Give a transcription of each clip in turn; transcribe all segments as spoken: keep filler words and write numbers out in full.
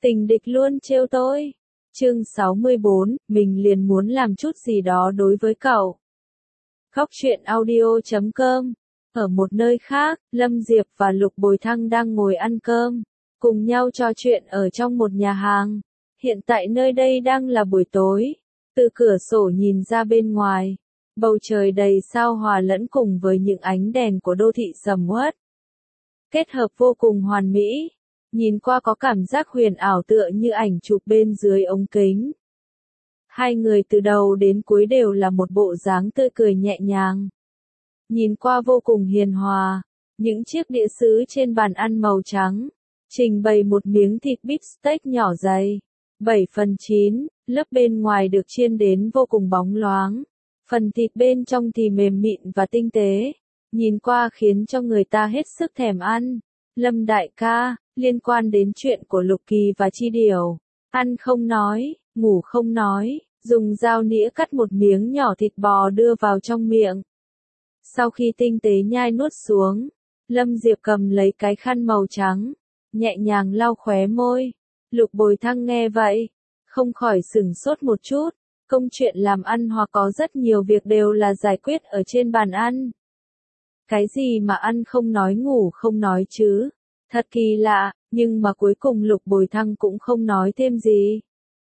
Tình địch luôn trêu tôi. Chương sáu mươi bốn, mình liền muốn làm chút gì đó đối với cậu. Khóc chuyện audio chấm com. Ở một nơi khác, Lâm Diệp và Lục Bồi Thăng đang ngồi ăn cơm, cùng nhau trò chuyện ở trong một nhà hàng. Hiện tại nơi đây đang là buổi tối. Từ cửa sổ nhìn ra bên ngoài, bầu trời đầy sao hòa lẫn cùng với những ánh đèn của đô thị sầm uất. Kết hợp vô cùng hoàn mỹ. Nhìn qua có cảm giác huyền ảo tựa như ảnh chụp bên dưới ống kính. Hai người từ đầu đến cuối đều là một bộ dáng tươi cười nhẹ nhàng. Nhìn qua vô cùng hiền hòa. Những chiếc đĩa sứ trên bàn ăn màu trắng, trình bày một miếng thịt beef steak nhỏ dày, bảy phần chín, lớp bên ngoài được chiên đến vô cùng bóng loáng. Phần thịt bên trong thì mềm mịn và tinh tế. Nhìn qua khiến cho người ta hết sức thèm ăn. Lâm đại ca, liên quan đến chuyện của Lục Kỳ và Chi Điều, ăn không nói, ngủ không nói, dùng dao nĩa cắt một miếng nhỏ thịt bò đưa vào trong miệng. Sau khi tinh tế nhai nuốt xuống, Lâm Diệp cầm lấy cái khăn màu trắng, nhẹ nhàng lau khóe môi. Lục Bồi Thăng nghe vậy, không khỏi sửng sốt một chút. Công chuyện làm ăn hoặc có rất nhiều việc đều là giải quyết ở trên bàn ăn. Cái gì mà ăn không nói ngủ không nói chứ? Thật kỳ lạ, nhưng mà cuối cùng Lục Bồi Thăng cũng không nói thêm gì.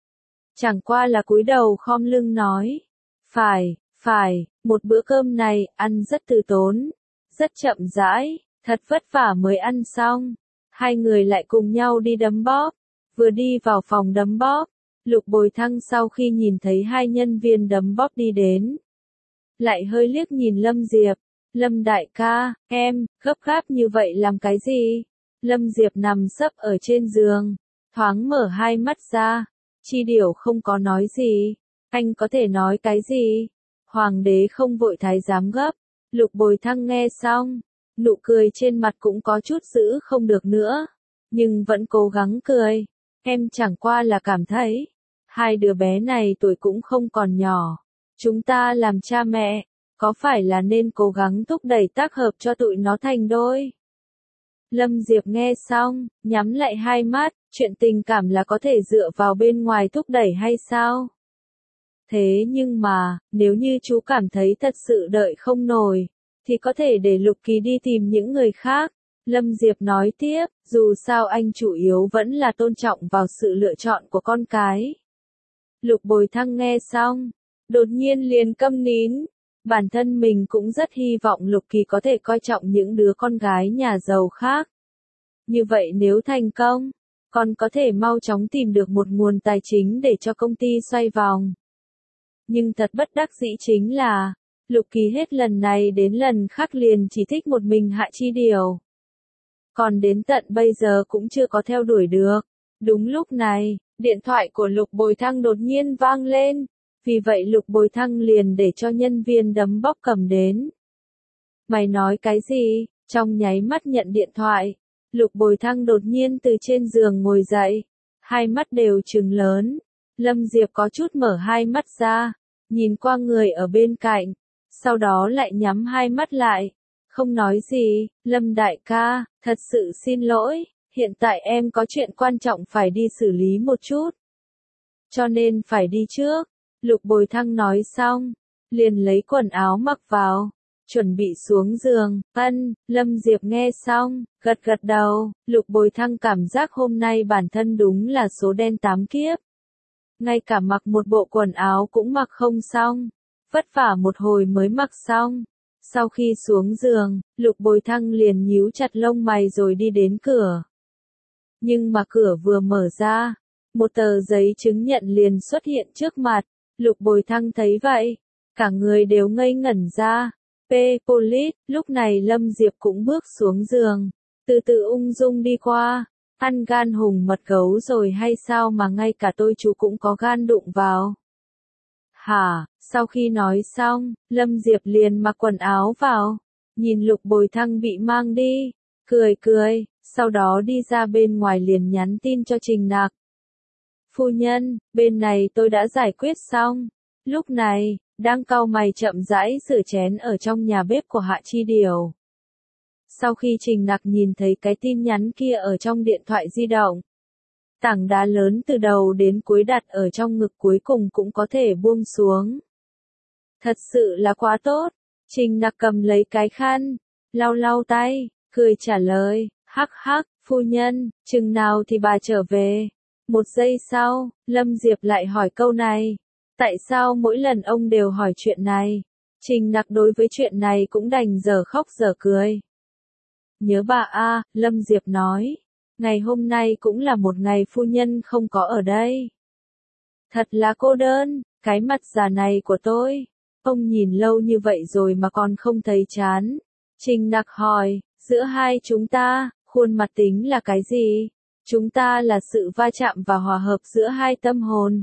Chẳng qua là cúi đầu khom lưng nói. Phải, phải, một bữa cơm này ăn rất từ tốn, rất chậm rãi, thật vất vả mới ăn xong. Hai người lại cùng nhau đi đấm bóp. Vừa đi vào phòng đấm bóp, Lục Bồi Thăng sau khi nhìn thấy hai nhân viên đấm bóp đi đến, lại hơi liếc nhìn Lâm Diệp. Lâm đại ca, em, gấp gáp như vậy làm cái gì? Lâm Diệp nằm sấp ở trên giường, thoáng mở hai mắt ra. Chi Điều không có nói gì. Anh có thể nói cái gì? Hoàng đế không vội thái giám gấp. Lục Bồi Thăng nghe xong, nụ cười trên mặt cũng có chút giữ không được nữa, nhưng vẫn cố gắng cười. Em chẳng qua là cảm thấy, hai đứa bé này tuổi cũng không còn nhỏ. Chúng ta làm cha mẹ, có phải là nên cố gắng thúc đẩy tác hợp cho tụi nó thành đôi? Lâm Diệp nghe xong, nhắm lại hai mắt, chuyện tình cảm là có thể dựa vào bên ngoài thúc đẩy hay sao? Thế nhưng mà, nếu như chú cảm thấy thật sự đợi không nổi, thì có thể để Lục Kỳ đi tìm những người khác. Lâm Diệp nói tiếp, dù sao anh chủ yếu vẫn là tôn trọng vào sự lựa chọn của con cái. Lục Bồi Thăng nghe xong, đột nhiên liền câm nín. Bản thân mình cũng rất hy vọng Lục Kỳ có thể coi trọng những đứa con gái nhà giàu khác. Như vậy nếu thành công, còn có thể mau chóng tìm được một nguồn tài chính để cho công ty xoay vòng. Nhưng thật bất đắc dĩ chính là, Lục Kỳ hết lần này đến lần khác liền chỉ thích một mình Hạ Chi Điều. Còn đến tận bây giờ cũng chưa có theo đuổi được. Đúng lúc này, điện thoại của Lục Bồi Thăng đột nhiên vang lên. Vì vậy Lục Bồi Thăng liền để cho nhân viên đấm bóp cầm đến. Mày nói cái gì? Trong nháy mắt nhận điện thoại, Lục Bồi Thăng đột nhiên từ trên giường ngồi dậy. Hai mắt đều trừng lớn. Lâm Diệp có chút mở hai mắt ra, nhìn qua người ở bên cạnh, sau đó lại nhắm hai mắt lại. Không nói gì. Lâm đại ca, thật sự xin lỗi, hiện tại em có chuyện quan trọng phải đi xử lý một chút, cho nên phải đi trước. Lục Bồi Thăng nói xong, liền lấy quần áo mặc vào, chuẩn bị xuống giường. Ân, Lâm Diệp nghe xong, gật gật đầu. Lục Bồi Thăng cảm giác hôm nay bản thân đúng là số đen tám kiếp. Ngay cả mặc một bộ quần áo cũng mặc không xong, vất vả một hồi mới mặc xong. Sau khi xuống giường, Lục Bồi Thăng liền nhíu chặt lông mày rồi đi đến cửa. Nhưng mà cửa vừa mở ra, một tờ giấy chứng nhận liền xuất hiện trước mặt. Lục Bồi Thăng thấy vậy, cả người đều ngây ngẩn ra. P. Police, lúc này Lâm Diệp cũng bước xuống giường, từ từ ung dung đi qua. Ăn gan hùng mật gấu rồi hay sao mà ngay cả tôi chú cũng có gan đụng vào? Hả? Sau khi nói xong, Lâm Diệp liền mặc quần áo vào, nhìn Lục Bồi Thăng bị mang đi, cười cười, sau đó đi ra bên ngoài liền nhắn tin cho Trình Nặc. Phu nhân, bên này tôi đã giải quyết xong. Lúc này, đang cau mày chậm rãi rửa chén ở trong nhà bếp của Hạ Chi Điều. Sau khi Trình Nặc nhìn thấy cái tin nhắn kia ở trong điện thoại di động, Tảng đá lớn từ đầu đến cuối đặt ở trong ngực cuối cùng cũng có thể buông xuống. Thật sự là quá tốt. Trình Nặc cầm lấy cái khăn, lau lau tay, cười trả lời, hắc hắc, phu nhân, chừng nào thì bà trở về. Một giây sau, Lâm Diệp lại hỏi câu này. Tại sao mỗi lần ông đều hỏi chuyện này? Trình Nặc đối với chuyện này cũng đành giờ khóc giờ cười. Nhớ bà a, Lâm Diệp nói. Ngày hôm nay cũng là một ngày phu nhân không có ở đây. Thật là cô đơn, cái mặt già này của tôi. Ông nhìn lâu như vậy rồi mà còn không thấy chán. Trình Nặc hỏi, giữa hai chúng ta, khuôn mặt tính là cái gì? Chúng ta là sự va chạm và hòa hợp giữa hai tâm hồn.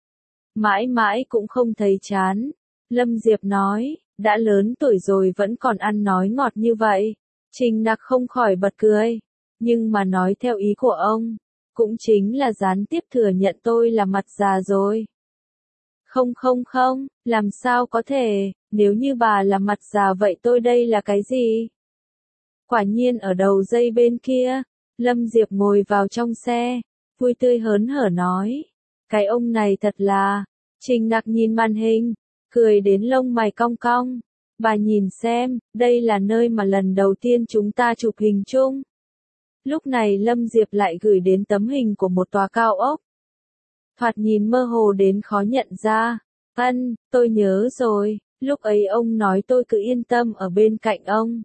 Mãi mãi cũng không thấy chán. Lâm Diệp nói, đã lớn tuổi rồi vẫn còn ăn nói ngọt như vậy. Trình Nặc không khỏi bật cười. Nhưng mà nói theo ý của ông, cũng chính là gián tiếp thừa nhận tôi là mặt già rồi. Không không không, làm sao có thể, nếu như bà là mặt già vậy tôi đây là cái gì? Quả nhiên ở đầu dây bên kia, Lâm Diệp ngồi vào trong xe, vui tươi hớn hở nói. Cái ông này thật là, Trình Nặc nhìn màn hình, cười đến lông mày cong cong. Bà nhìn xem, đây là nơi mà lần đầu tiên chúng ta chụp hình chung. Lúc này Lâm Diệp lại gửi đến tấm hình của một tòa cao ốc. Thoạt nhìn mơ hồ đến khó nhận ra. Ân, tôi nhớ rồi, lúc ấy ông nói tôi cứ yên tâm ở bên cạnh ông.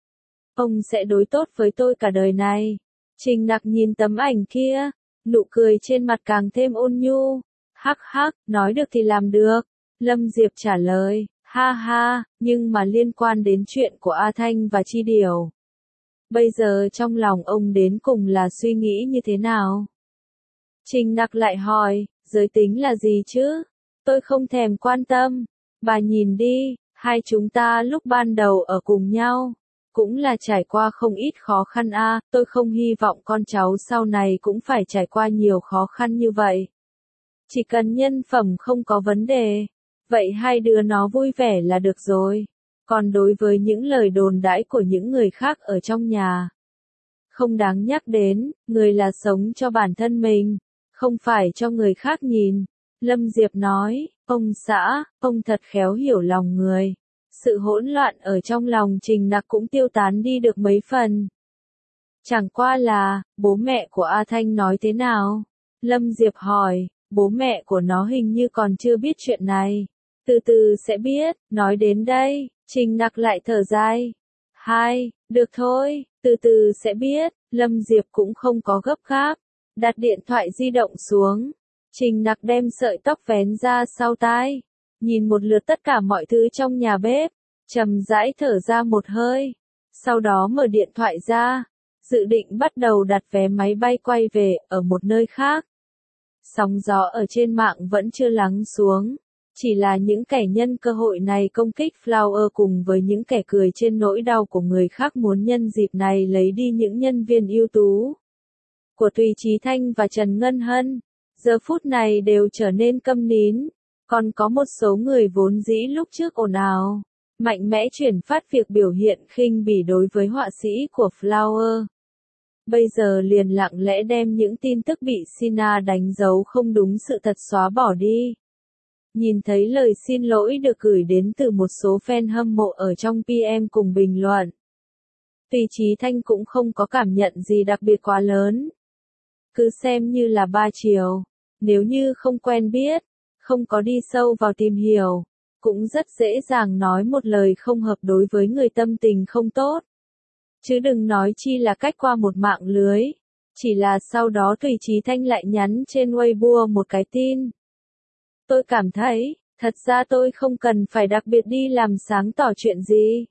Ông sẽ đối tốt với tôi cả đời này. Trình Nặc nhìn tấm ảnh kia, nụ cười trên mặt càng thêm ôn nhu. Hắc hắc, nói được thì làm được. Lâm Diệp trả lời, ha ha, nhưng mà liên quan đến chuyện của A Thanh và Chi Điều. Bây giờ trong lòng ông đến cùng là suy nghĩ như thế nào? Trình Nặc lại hỏi, giới tính là gì chứ? Tôi không thèm quan tâm. Bà nhìn đi, hai chúng ta lúc ban đầu ở cùng nhau, cũng là trải qua không ít khó khăn a, tôi không hy vọng con cháu sau này cũng phải trải qua nhiều khó khăn như vậy. Chỉ cần nhân phẩm không có vấn đề, vậy hai đứa nó vui vẻ là được rồi. Còn đối với những lời đồn đãi của những người khác ở trong nhà, không đáng nhắc đến, người là sống cho bản thân mình, không phải cho người khác nhìn. Lâm Diệp nói, ông xã, ông thật khéo hiểu lòng người. Sự hỗn loạn ở trong lòng Trình Nặc cũng tiêu tán đi được mấy phần. Chẳng qua là, bố mẹ của A Thanh nói thế nào? Lâm Diệp hỏi, bố mẹ của nó hình như còn chưa biết chuyện này. Từ từ sẽ biết, nói đến đây, Trình Nặc lại thở dài. Hai, được thôi, từ từ sẽ biết, Lâm Diệp cũng không có gấp gáp. Đặt điện thoại di động xuống. Trình Nặc đem sợi tóc vén ra sau tai. Nhìn một lượt tất cả mọi thứ trong nhà bếp. Trầm rãi thở ra một hơi. Sau đó mở điện thoại ra. Dự định bắt đầu đặt vé máy bay quay về ở một nơi khác. Sóng gió ở trên mạng vẫn chưa lắng xuống. Chỉ là những kẻ nhân cơ hội này công kích Flower cùng với những kẻ cười trên nỗi đau của người khác muốn nhân dịp này lấy đi những nhân viên ưu tú của Tùy Chí Thanh và Trần Ngân Hân. Giờ phút này đều trở nên câm nín. Còn có một số người vốn dĩ lúc trước ồn ào, mạnh mẽ chuyển phát việc biểu hiện khinh bỉ đối với họa sĩ của Flower. Bây giờ liền lặng lẽ đem những tin tức bị Sina đánh dấu không đúng sự thật xóa bỏ đi. Nhìn thấy lời xin lỗi được gửi đến từ một số fan hâm mộ ở trong pê em cùng bình luận. Tùy Chí Thanh cũng không có cảm nhận gì đặc biệt quá lớn. Cứ xem như là ba chiều. Nếu như không quen biết, không có đi sâu vào tìm hiểu, cũng rất dễ dàng nói một lời không hợp đối với người tâm tình không tốt. Chứ đừng nói chi là cách qua một mạng lưới. Chỉ là sau đó Tùy Chí Thanh lại nhắn trên Weibo một cái tin. Tôi cảm thấy, thật ra tôi không cần phải đặc biệt đi làm sáng tỏ chuyện gì.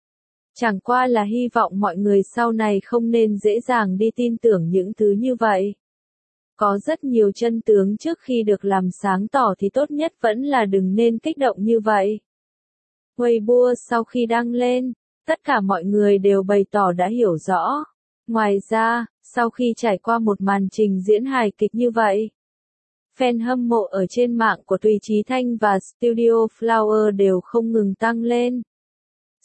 Chẳng qua là hy vọng mọi người sau này không nên dễ dàng đi tin tưởng những thứ như vậy. Có rất nhiều chân tướng trước khi được làm sáng tỏ thì tốt nhất vẫn là đừng nên kích động như vậy. Weibo sau khi đăng lên, tất cả mọi người đều bày tỏ đã hiểu rõ. Ngoài ra, sau khi trải qua một màn trình diễn hài kịch như vậy, fan hâm mộ ở trên mạng của Tùy Chí Thanh và Studio Flower đều không ngừng tăng lên.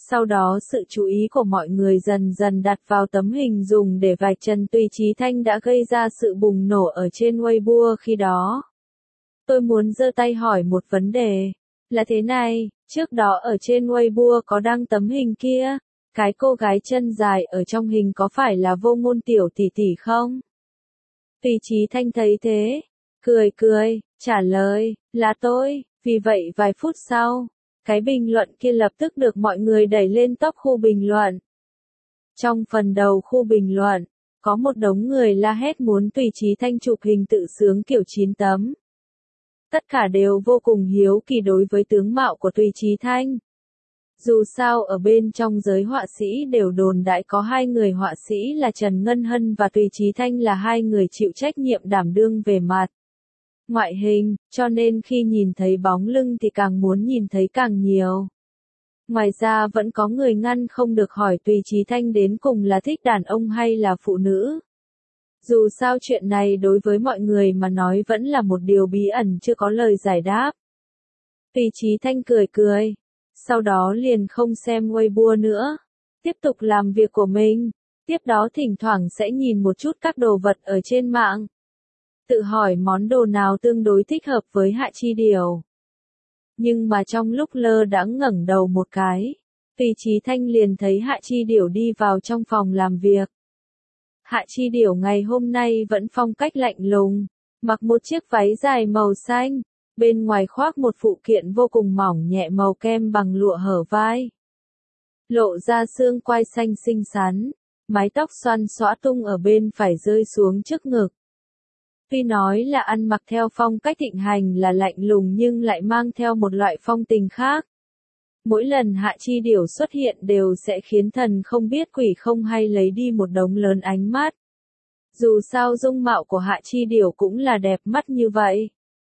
Sau đó sự chú ý của mọi người dần dần đặt vào tấm hình dùng để vạch trần Tùy Chí Thanh đã gây ra sự bùng nổ ở trên Weibo khi đó. Tôi muốn giơ tay hỏi một vấn đề. Là thế này, trước đó ở trên Weibo có đăng tấm hình kia, cái cô gái chân dài ở trong hình có phải là Vô Ngôn tiểu tỷ tỷ không? Tùy Chí Thanh thấy thế, cười cười, trả lời, là tôi, vì vậy vài phút sau, cái bình luận kia lập tức được mọi người đẩy lên top khu bình luận. Trong phần đầu khu bình luận, có một đống người la hét muốn Tùy Chí Thanh chụp hình tự sướng kiểu chín tấm. Tất cả đều vô cùng hiếu kỳ đối với tướng mạo của Tùy Chí Thanh. Dù sao ở bên trong giới họa sĩ đều đồn đại có hai người họa sĩ là Trần Ngân Hân và Tùy Chí Thanh là hai người chịu trách nhiệm đảm đương về mặt ngoại hình, cho nên khi nhìn thấy bóng lưng thì càng muốn nhìn thấy càng nhiều. Ngoài ra vẫn có người ngăn không được hỏi Tùy Chí Thanh đến cùng là thích đàn ông hay là phụ nữ. Dù sao chuyện này đối với mọi người mà nói vẫn là một điều bí ẩn chưa có lời giải đáp. Tùy Chí Thanh cười cười, sau đó liền không xem Weibo nữa, tiếp tục làm việc của mình, tiếp đó thỉnh thoảng sẽ nhìn một chút các đồ vật ở trên mạng. Tự hỏi món đồ nào tương đối thích hợp với Hạ Chi Điểu. Nhưng mà trong lúc lơ đãng ngẩng đầu một cái, Tùy Chí Thanh liền thấy Hạ Chi Điểu đi vào trong phòng làm việc. Hạ Chi Điểu ngày hôm nay vẫn phong cách lạnh lùng, mặc một chiếc váy dài màu xanh, bên ngoài khoác một phụ kiện vô cùng mỏng nhẹ màu kem bằng lụa hở vai. Lộ ra xương quai xanh xinh xắn, mái tóc xoăn xõa tung ở bên phải rơi xuống trước ngực. Tuy nói là ăn mặc theo phong cách thịnh hành là lạnh lùng nhưng lại mang theo một loại phong tình khác. Mỗi lần Hạ Chi Điểu xuất hiện đều sẽ khiến thần không biết quỷ không hay lấy đi một đống lớn ánh mắt. Dù sao dung mạo của Hạ Chi Điểu cũng là đẹp mắt như vậy.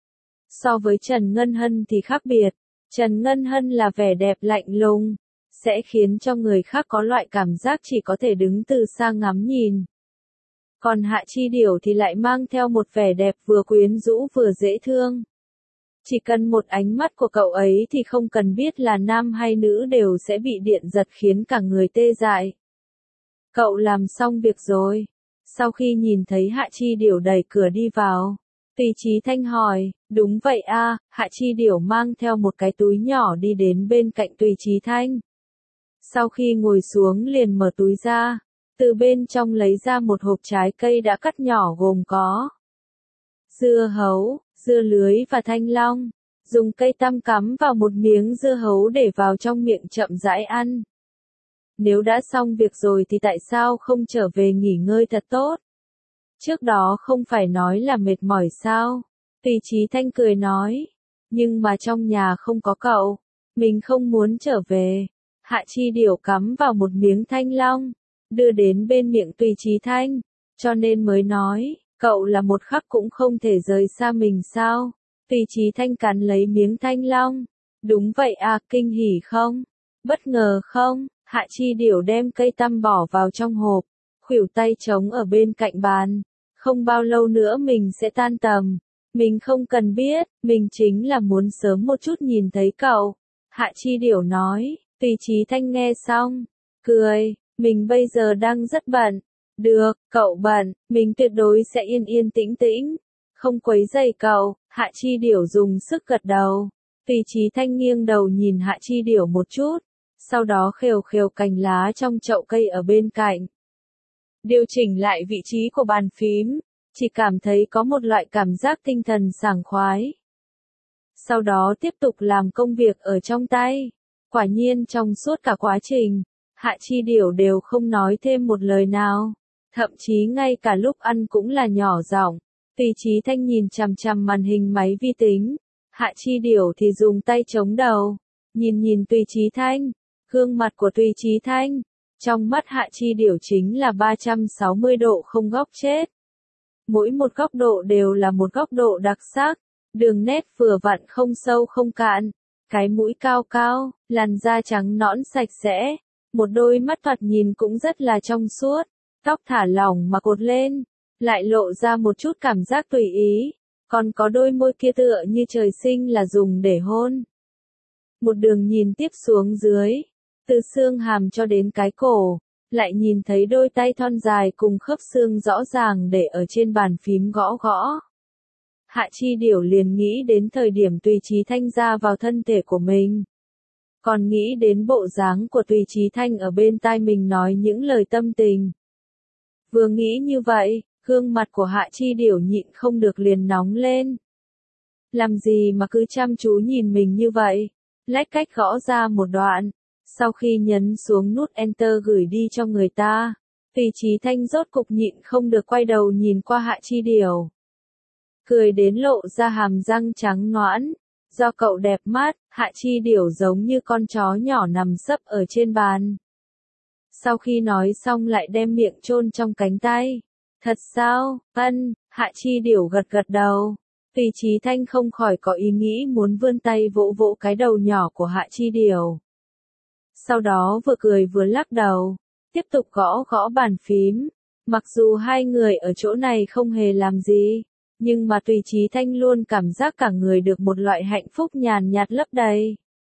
So với Trần Ngân Hân thì khác biệt, Trần Ngân Hân là vẻ đẹp lạnh lùng, sẽ khiến cho người khác có loại cảm giác chỉ có thể đứng từ xa ngắm nhìn. Còn Hạ Chi Điểu thì lại mang theo một vẻ đẹp vừa quyến rũ vừa dễ thương. Chỉ cần một ánh mắt của cậu ấy thì không cần biết là nam hay nữ đều sẽ bị điện giật khiến cả người tê dại. Cậu làm xong việc rồi. Sau khi nhìn thấy Hạ Chi Điểu đẩy cửa đi vào, Tùy Chí Thanh hỏi, đúng vậy a, Hạ Chi Điểu mang theo một cái túi nhỏ đi đến bên cạnh Tùy Chí Thanh. Sau khi ngồi xuống liền mở túi ra, từ bên trong lấy ra một hộp trái cây đã cắt nhỏ gồm có dưa hấu, dưa lưới và thanh long. Dùng cây tăm cắm vào một miếng dưa hấu để vào trong miệng chậm rãi ăn. Nếu đã xong việc rồi thì tại sao không trở về nghỉ ngơi thật tốt? Trước đó không phải nói là mệt mỏi sao? Tùy Chí Thanh cười nói. Nhưng mà trong nhà không có cậu. Mình không muốn trở về. Hạ Chi Điểu cắm vào một miếng thanh long, đưa đến bên miệng Tùy Chí Thanh. Cho nên mới nói, cậu là một khắc cũng không thể rời xa mình sao? Tùy Chí Thanh cắn lấy miếng thanh long. Đúng vậy à, kinh hỉ không? Bất ngờ không? Hạ Chi Điểu đem cây tăm bỏ vào trong hộp, khuỷu tay trống ở bên cạnh bàn. Không bao lâu nữa mình sẽ tan tầm. Mình không cần biết, mình chính là muốn sớm một chút nhìn thấy cậu. Hạ Chi Điểu nói. Tùy Chí Thanh nghe xong, cười, mình bây giờ đang rất bận. Được, cậu bận, mình tuyệt đối sẽ yên yên tĩnh tĩnh. Không quấy rầy cậu. Hạ Chi Điểu dùng sức gật đầu. Tùy Chí Thanh nghiêng đầu nhìn Hạ Chi Điểu một chút, sau đó khều khều cành lá trong chậu cây ở bên cạnh. Điều chỉnh lại vị trí của bàn phím, chỉ cảm thấy có một loại cảm giác tinh thần sảng khoái. Sau đó tiếp tục làm công việc ở trong tay. Quả nhiên trong suốt cả quá trình, Hạ Chi Điểu đều không nói thêm một lời nào. Thậm chí ngay cả lúc ăn cũng là nhỏ giọng. Tùy Chí Thanh nhìn chằm chằm màn hình máy vi tính. Hạ Chi Điểu thì dùng tay chống đầu. Nhìn nhìn Tùy Chí Thanh. Gương mặt của Tùy Chí Thanh. Trong mắt Hạ Chi Điểu chính là ba trăm sáu mươi độ không góc chết. Mỗi một góc độ đều là một góc độ đặc sắc. Đường nét vừa vặn không sâu không cạn. Cái mũi cao cao, làn da trắng nõn sạch sẽ. Một đôi mắt thoạt nhìn cũng rất là trong suốt. Tóc thả lỏng mà cột lên. Lại lộ ra một chút cảm giác tùy ý. Còn có đôi môi kia tựa như trời sinh là dùng để hôn. Một đường nhìn tiếp xuống dưới. từ xương hàm cho đến cái cổ, lại nhìn thấy đôi tay thon dài cùng khớp xương rõ ràng để ở trên bàn phím gõ gõ. Hạ Chi Điểu liền nghĩ đến thời điểm Tùy Chí Thanh ra vào thân thể của mình. Còn nghĩ đến bộ dáng của Tùy Chí Thanh ở bên tai mình nói những lời tâm tình. Vừa nghĩ như vậy, gương mặt của Hạ Chi Điểu nhịn không được liền nóng lên. Làm gì mà cứ chăm chú nhìn mình như vậy? Lách cách gõ ra một đoạn. Sau khi nhấn xuống nút Enter gửi đi cho người ta, Tùy Chí Thanh rốt cục nhịn không được quay đầu nhìn qua Hạ Chi Điểu. Cười đến lộ ra hàm răng trắng nõn. Do cậu đẹp mắt, Hạ Chi Điểu giống như con chó nhỏ nằm sấp ở trên bàn. Sau khi nói xong lại đem miệng chôn trong cánh tay. Thật sao? Ân, Hạ Chi Điểu gật gật đầu. Tùy Chí Thanh không khỏi có ý nghĩ muốn vươn tay vỗ vỗ cái đầu nhỏ của Hạ Chi Điểu. Sau đó vừa cười vừa lắc đầu, tiếp tục gõ gõ bàn phím. Mặc dù hai người ở chỗ này không hề làm gì, nhưng mà Tùy Chí Thanh luôn cảm giác cả người được một loại hạnh phúc nhàn nhạt lấp đầy.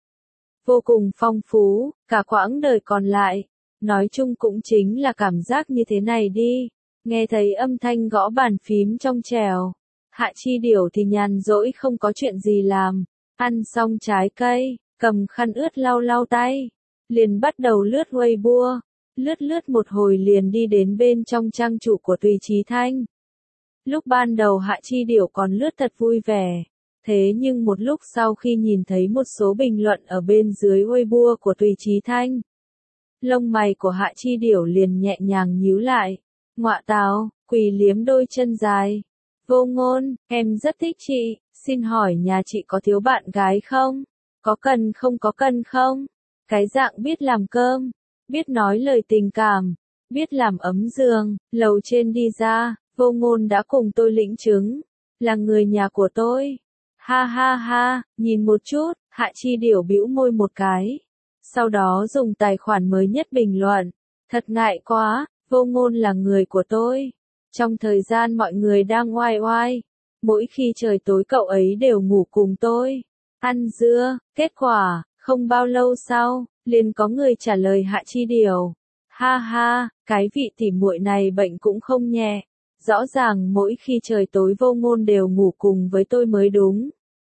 Vô cùng phong phú, cả quãng đời còn lại. Nói chung cũng chính là cảm giác như thế này đi. Nghe thấy âm thanh gõ bàn phím trong trèo. Hạ Chi Điểu thì nhàn rỗi không có chuyện gì làm. Ăn xong trái cây, cầm khăn ướt lau lau tay. Liền bắt đầu lướt Weibo. Lướt lướt một hồi liền đi đến bên trong trang chủ của Tùy Chí Thanh. Lúc ban đầu Hạ Chi Điểu còn lướt thật vui vẻ. Thế nhưng một lúc sau khi nhìn thấy một số bình luận ở bên dưới Weibo của Tùy Chí Thanh, lông mày của Hạ Chi Điểu liền nhẹ nhàng nhíu lại. Ngọa tào, quỳ liếm đôi chân dài. Vô Ngôn, em rất thích chị, xin hỏi nhà chị có thiếu bạn gái không? Có cần không có cần không? Cái dạng biết làm cơm, biết nói lời tình cảm, biết làm ấm giường, lầu trên đi ra, Vô Ngôn đã cùng tôi lĩnh chứng, là người nhà của tôi. Ha ha ha, nhìn một chút, Hạ Chi Điểu bĩu môi một cái. Sau đó dùng tài khoản mới nhất bình luận. Thật ngại quá, Vô Ngôn là người của tôi. Trong thời gian mọi người đang oai oai, mỗi khi trời tối cậu ấy đều ngủ cùng tôi. Ăn dưa, kết quả, không bao lâu sau, liền có người trả lời Hạ Chi Điểu. Ha ha, cái vị tỉ muội này bệnh cũng không nhẹ. Rõ ràng mỗi khi trời tối Vô Ngôn đều ngủ cùng với tôi mới đúng.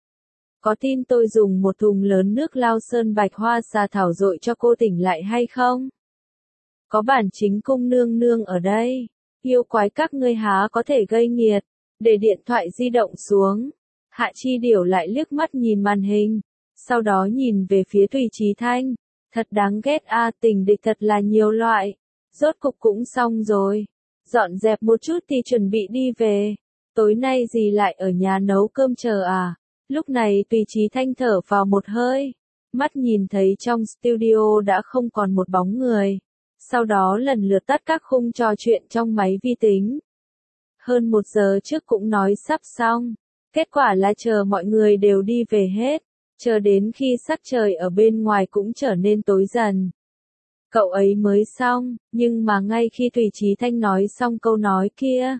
Có tin tôi dùng một thùng lớn nước Lao Sơn Bạch Hoa xà thảo dội cho cô tỉnh lại hay không? Có bản chính cung nương nương ở đây. Yêu quái các ngươi há có thể gây nghiệt. Để điện thoại di động xuống. Hạ Chi Điểu lại liếc mắt nhìn màn hình. Sau đó nhìn về phía Tùy Chí Thanh. Thật đáng ghét a, à, tình địch thật là nhiều loại. Rốt cục cũng xong rồi. Dọn dẹp một chút thì chuẩn bị đi về. Tối nay gì lại ở nhà nấu cơm chờ à? Lúc này Tùy Chí Thanh thở vào một hơi. Mắt nhìn thấy trong studio đã không còn một bóng người. Sau đó lần lượt tắt các khung trò chuyện trong máy vi tính. Hơn một giờ trước cũng nói sắp xong. Kết quả là chờ mọi người đều đi về hết. Chờ đến khi sắc trời ở bên ngoài cũng trở nên tối dần. Cậu ấy mới xong, nhưng mà ngay khi Tùy Chí Thanh nói xong câu nói kia,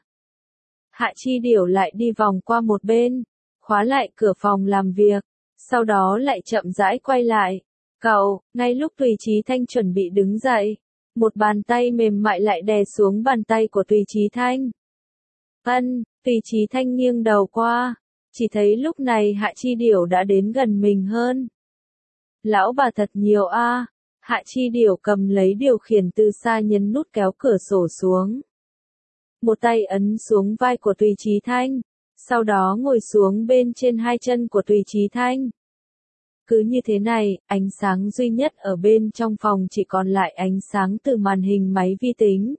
Hạ Chi Điểu lại đi vòng qua một bên, khóa lại cửa phòng làm việc, sau đó lại chậm rãi quay lại. Cậu, ngay lúc Tùy Chí Thanh chuẩn bị đứng dậy, một bàn tay mềm mại lại đè xuống bàn tay của Tùy Chí Thanh. Ân, Tùy Chí Thanh nghiêng đầu qua, chỉ thấy lúc này Hạ Chi Điểu đã đến gần mình hơn. Lão bà thật nhiều a. À. Hạ Chi Điểu cầm lấy điều khiển từ xa nhấn nút kéo cửa sổ xuống. Một tay ấn xuống vai của Tùy Chí Thanh, sau đó ngồi xuống bên trên hai chân của Tùy Chí Thanh. Cứ như thế này, ánh sáng duy nhất ở bên trong phòng chỉ còn lại ánh sáng từ màn hình máy vi tính.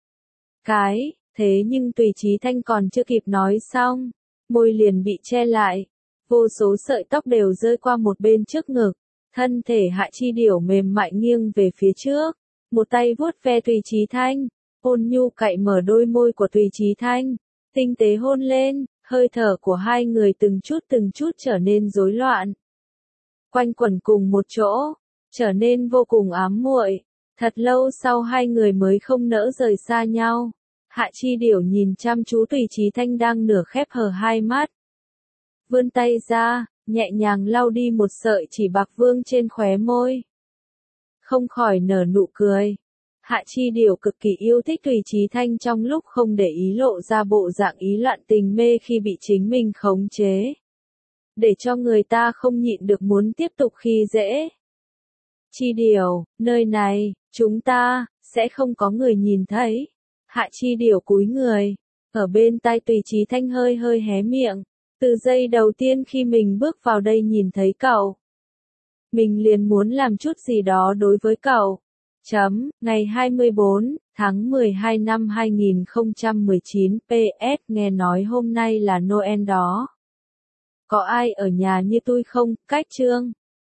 Cái, thế nhưng Tùy Chí Thanh còn chưa kịp nói xong, môi liền bị che lại, vô số sợi tóc đều rơi qua một bên trước ngực. Thân thể Hạ Chi Điểu mềm mại nghiêng về phía trước, một tay vuốt ve Tùy Chí Thanh, ôn nhu cạy mở đôi môi của Tùy Chí Thanh, tinh tế hôn lên, hơi thở của hai người từng chút từng chút trở nên rối loạn. Quanh quẩn cùng một chỗ, trở nên vô cùng ám muội. Thật lâu sau hai người mới không nỡ rời xa nhau. Hạ Chi Điểu nhìn chăm chú Tùy Chí Thanh đang nửa khép hờ hai mắt. Vươn tay ra, nhẹ nhàng lau đi một sợi chỉ bạc vương trên khóe môi. không khỏi nở nụ cười. Hạ Chi Điều cực kỳ yêu thích Tùy Chí Thanh trong lúc không để ý lộ ra bộ dạng ý loạn tình mê khi bị chính mình khống chế. Để cho người ta không nhịn được muốn tiếp tục khi dễ. Chi Điều, nơi này, chúng ta, sẽ không có người nhìn thấy. Hạ Chi Điều cúi người, ở bên tai Tùy Chí Thanh hơi hơi hé miệng. Từ giây đầu tiên khi mình bước vào đây nhìn thấy cậu, mình liền muốn làm chút gì đó đối với cậu. Chấm, ngày hai mươi bốn tháng mười hai năm hai nghìn không trăm mười chín, pê ét nghe nói hôm nay là Noel đó. Có ai ở nhà như tôi không? Cách chương